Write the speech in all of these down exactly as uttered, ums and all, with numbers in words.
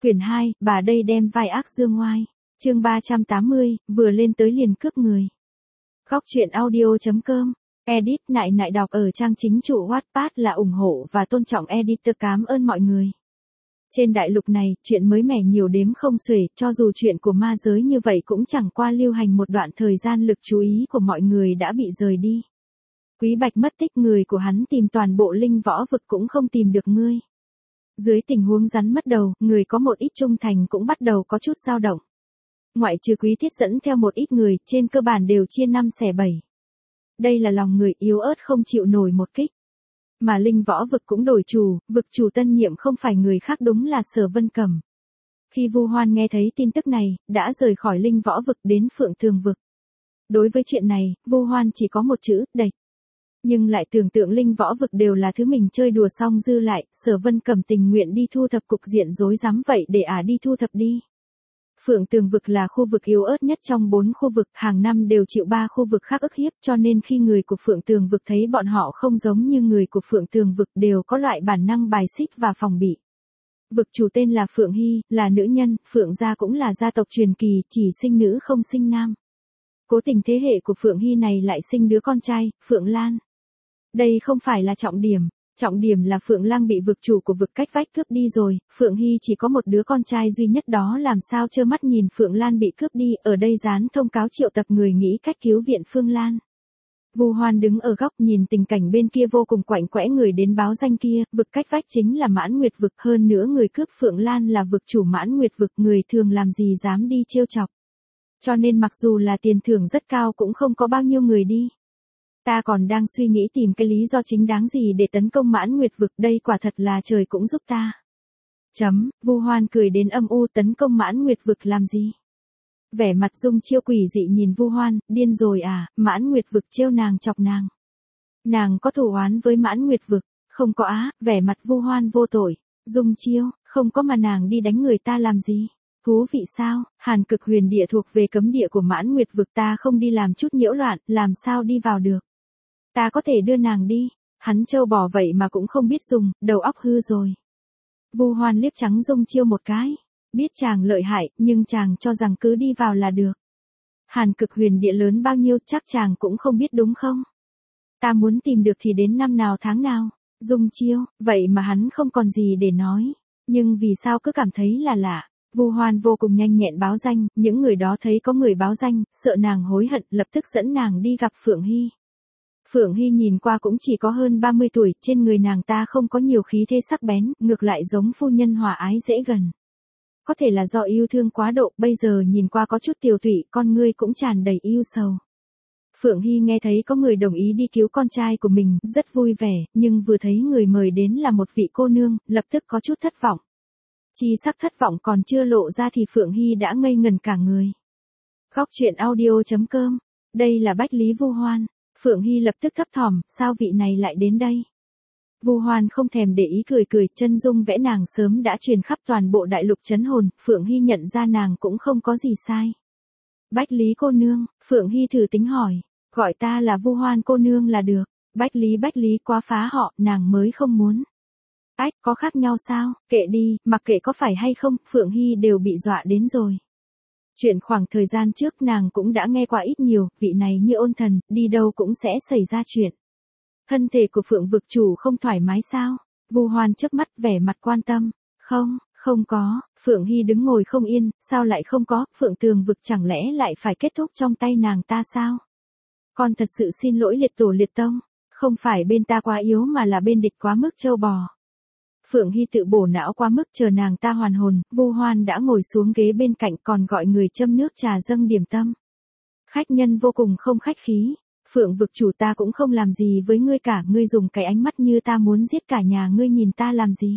Quyển hai, bà đây đem vai ác dương ngoai. Chương ba trăm tám mươi, vừa lên tới liền cướp người. Góc truyện audio.com. Edit nại nại đọc ở trang chính chủ Wattpad là ủng hộ và tôn trọng editor, cảm ơn mọi người. Trên đại lục này, chuyện mới mẻ nhiều đếm không xuể, cho dù chuyện của ma giới như vậy cũng chẳng qua lưu hành một đoạn thời gian, lực chú ý của mọi người đã bị rời đi. Quý Bạch mất tích, người của hắn tìm toàn bộ linh võ vực cũng không tìm được ngươi. Dưới tình huống rắn mất đầu, người có một ít trung thành cũng bắt đầu có chút dao động. Ngoại trừ Quý Thiết dẫn theo một ít người, trên cơ bản đều chia năm xẻ bảy. Đây là lòng người yếu ớt không chịu nổi một kích. Mà linh võ vực cũng đổi chủ, vực chủ tân nhiệm không phải người khác đúng là Sở Vân Cẩm. Khi Vu Hoan nghe thấy tin tức này, đã rời khỏi linh võ vực đến Phượng Tường vực. Đối với chuyện này, Vu Hoan chỉ có một chữ, đẩy. Nhưng lại tưởng tượng linh võ vực đều là thứ mình chơi đùa xong dư lại, Sở Vân Cẩm tình nguyện đi thu thập cục diện rối rắm vậy để ả à đi thu thập đi. Phượng Tường vực là khu vực yếu ớt nhất trong bốn khu vực, hàng năm đều chịu ba khu vực khác ức hiếp, cho nên khi người của Phượng Tường vực thấy bọn họ không giống như người của Phượng Tường vực đều có loại bản năng bài xích và phòng bị. Vực chủ tên là Phượng Hy, là nữ nhân, Phượng gia cũng là gia tộc truyền kỳ, chỉ sinh nữ không sinh nam. Cố tình thế hệ của Phượng Hy này lại sinh đứa con trai, Phượng Lan. Đây không phải là trọng điểm, trọng điểm là Phượng Lang bị vực chủ của vực cách vách cướp đi rồi, Phượng Hy chỉ có một đứa con trai duy nhất, đó làm sao trơ mắt nhìn Phượng Lan bị cướp đi, ở đây dán thông cáo triệu tập người nghĩ cách cứu viện Phương Lan. Vu Hoan đứng ở góc nhìn tình cảnh bên kia vô cùng quạnh quẽ, người đến báo danh kia, vực cách vách chính là Mãn Nguyệt vực, hơn nữa người cướp Phượng Lan là vực chủ Mãn Nguyệt vực, người thường làm gì dám đi trêu chọc. Cho nên mặc dù là tiền thưởng rất cao cũng không có bao nhiêu người đi. Ta còn đang suy nghĩ tìm cái lý do chính đáng gì để tấn công Mãn Nguyệt vực, đây quả thật là trời cũng giúp ta. Chấm, Vu Hoan cười đến âm u, tấn công Mãn Nguyệt vực làm gì? Vẻ mặt Dung Chiêu quỷ dị nhìn Vu Hoan, điên rồi à, Mãn Nguyệt vực trêu nàng chọc nàng. Nàng có thù oán với Mãn Nguyệt vực, không có á, vẻ mặt Vu Hoan vô tội. Dung Chiêu, không có mà nàng đi đánh người ta làm gì? Thú vị sao, Hàn Cực Huyền Địa thuộc về cấm địa của Mãn Nguyệt vực, ta không đi làm chút nhiễu loạn, làm sao đi vào được? Ta có thể đưa nàng đi, hắn trâu bò vậy mà cũng không biết dùng, đầu óc hư rồi. Vu Hoan liếc trắng Dung Chiêu một cái, biết chàng lợi hại, nhưng chàng cho rằng cứ đi vào là được. Hàn Cực Huyền Địa lớn bao nhiêu chắc chàng cũng không biết đúng không? Ta muốn tìm được thì đến năm nào tháng nào, Dung Chiêu, vậy mà hắn không còn gì để nói, nhưng vì sao cứ cảm thấy là lạ. Vu Hoan vô cùng nhanh nhẹn báo danh, những người đó thấy có người báo danh, sợ nàng hối hận, lập tức dẫn nàng đi gặp Phượng Hy. Phượng Hy nhìn qua cũng chỉ có hơn ba mươi tuổi, trên người nàng ta không có nhiều khí thế sắc bén, ngược lại giống phu nhân hòa ái dễ gần. Có thể là do yêu thương quá độ, bây giờ nhìn qua có chút tiều tụy, con ngươi cũng tràn đầy yêu sầu. Phượng Hy nghe thấy có người đồng ý đi cứu con trai của mình, rất vui vẻ, nhưng vừa thấy người mời đến là một vị cô nương, lập tức có chút thất vọng. Chi sắc thất vọng còn chưa lộ ra thì Phượng Hy đã ngây ngần cả người. Góc truyện audio.com. Đây là Bách Lý Vu Hoan. Phượng Hy lập tức thấp thỏm, sao vị này lại đến đây? Vu Hoan không thèm để ý, cười cười, chân dung vẽ nàng sớm đã truyền khắp toàn bộ đại lục trấn hồn, Phượng Hy nhận ra nàng cũng không có gì sai. Bách Lý cô nương, Phượng Hy thử tính hỏi, gọi ta là Vu Hoan cô nương là được. Bách Lý Bách Lý quá phá họ, nàng mới không muốn. Ách, có khác nhau sao, kệ đi, mặc kệ có phải hay không, Phượng Hy đều bị dọa đến rồi. Chuyện khoảng thời gian trước nàng cũng đã nghe qua ít nhiều, vị này như ôn thần, đi đâu cũng sẽ xảy ra chuyện. Thân thể của Phượng vực chủ không thoải mái sao? Vu Hoan chớp mắt vẻ mặt quan tâm. Không, không có, Phượng Hy đứng ngồi không yên, sao lại không có, Phượng Tường vực chẳng lẽ lại phải kết thúc trong tay nàng ta sao? Con thật sự xin lỗi liệt tổ liệt tông, không phải bên ta quá yếu mà là bên địch quá mức trâu bò. Phượng Hy tự bổ não quá mức, chờ nàng ta hoàn hồn, Vu Hoan đã ngồi xuống ghế bên cạnh còn gọi người châm nước trà dâng điểm tâm. Khách nhân vô cùng không khách khí, Phượng vực chủ ta cũng không làm gì với ngươi cả, ngươi dùng cái ánh mắt như ta muốn giết cả nhà ngươi nhìn ta làm gì.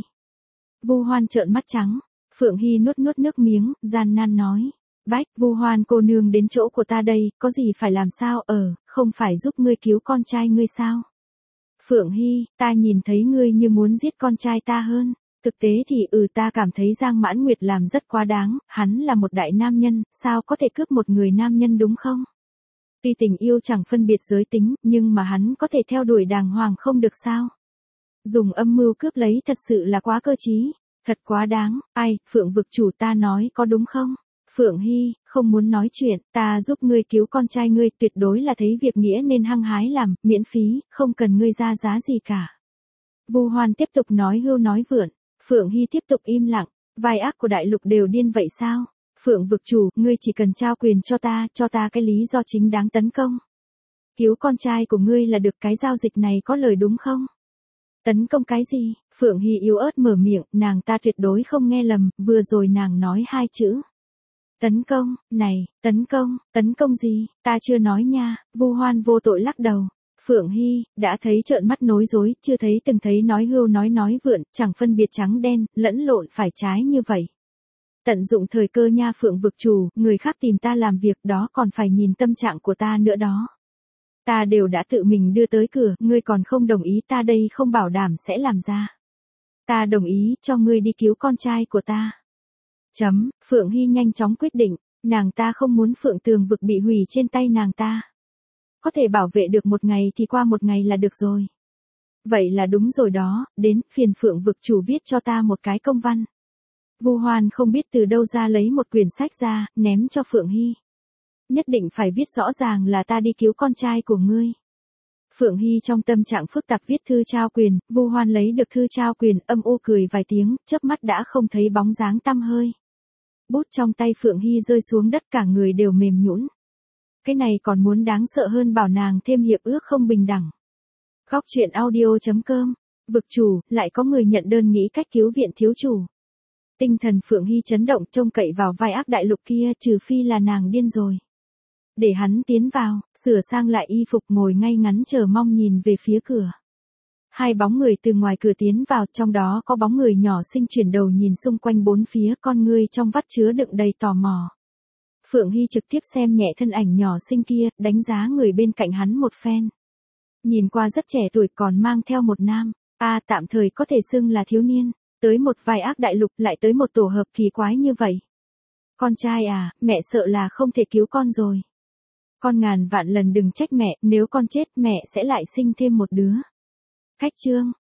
Vu Hoan trợn mắt trắng, Phượng Hy nuốt nuốt nước miếng, gian nan nói. Bách, Vu Hoan cô nương đến chỗ của ta đây, có gì phải làm sao, ờ, không phải giúp ngươi cứu con trai ngươi sao? Phượng Hy, ta nhìn thấy ngươi như muốn giết con trai ta hơn, thực tế thì ừ ta cảm thấy Giang Mãn Nguyệt làm rất quá đáng, hắn là một đại nam nhân, sao có thể cướp một người nam nhân đúng không? Tuy tình yêu chẳng phân biệt giới tính, nhưng mà hắn có thể theo đuổi đàng hoàng không được sao? Dùng âm mưu cướp lấy thật sự là quá cơ trí. Thật quá đáng, ai, Phượng vực chủ ta nói có đúng không? Phượng Hy, không muốn nói chuyện, ta giúp ngươi cứu con trai ngươi, tuyệt đối là thấy việc nghĩa nên hăng hái làm, miễn phí, không cần ngươi ra giá gì cả. Vu Hoan tiếp tục nói hưu nói vượn, Phượng Hy tiếp tục im lặng, vai ác của đại lục đều điên vậy sao? Phượng vực chủ, ngươi chỉ cần trao quyền cho ta, cho ta cái lý do chính đáng tấn công. Cứu con trai của ngươi là được, cái giao dịch này có lời đúng không? Tấn công cái gì? Phượng Hy yếu ớt mở miệng, nàng ta tuyệt đối không nghe lầm, vừa rồi nàng nói hai chữ. Tấn công, này, tấn công, tấn công gì, ta chưa nói nha, Vu Hoan vô tội lắc đầu. Phượng Hy, đã thấy trợn mắt nối dối, chưa thấy từng thấy nói hưu nói nói vượn, chẳng phân biệt trắng đen, lẫn lộn phải trái như vậy. Tận dụng thời cơ nha Phượng vực chủ, người khác tìm ta làm việc đó còn phải nhìn tâm trạng của ta nữa đó. Ta đều đã tự mình đưa tới cửa, ngươi còn không đồng ý, ta đây không bảo đảm sẽ làm ra. Ta đồng ý cho ngươi đi cứu con trai của ta. Chấm, Phượng Hy nhanh chóng quyết định, nàng ta không muốn Phượng Tường vực bị hủy trên tay nàng ta. Có thể bảo vệ được một ngày thì qua một ngày là được rồi. Vậy là đúng rồi đó, đến, phiền Phượng vực chủ viết cho ta một cái công văn. Vu Hoan không biết từ đâu ra lấy một quyển sách ra, ném cho Phượng Hy. Nhất định phải viết rõ ràng là ta đi cứu con trai của ngươi. Phượng Hy trong tâm trạng phức tạp viết thư trao quyền, Vu Hoan lấy được thư trao quyền, âm u cười vài tiếng, chớp mắt đã không thấy bóng dáng tăm hơi. Bút trong tay Phượng Hy rơi xuống đất, cả người đều mềm nhũn. Cái này còn muốn đáng sợ hơn bảo nàng thêm hiệp ước không bình đẳng. Góc truyện audio chấm com, vực chủ, lại có người nhận đơn nghĩ cách cứu viện thiếu chủ. Tinh thần Phượng Hy chấn động, trông cậy vào vai ác đại lục kia, trừ phi là nàng điên rồi. Để hắn tiến vào, sửa sang lại y phục, ngồi ngay ngắn chờ mong nhìn về phía cửa. Hai bóng người từ ngoài cửa tiến vào, trong đó có bóng người nhỏ xinh chuyển đầu nhìn xung quanh bốn phía, con ngươi trong vắt chứa đựng đầy tò mò. Phượng Hy trực tiếp xem nhẹ thân ảnh nhỏ xinh kia, đánh giá người bên cạnh hắn một phen. Nhìn qua rất trẻ tuổi, còn mang theo một nam, a à, tạm thời có thể xưng là thiếu niên, tới một vai ác đại lục, lại tới một tổ hợp kỳ quái như vậy. Con trai à, mẹ sợ là không thể cứu con rồi. Con ngàn vạn lần đừng trách mẹ, nếu con chết mẹ sẽ lại sinh thêm một đứa. Khách trương,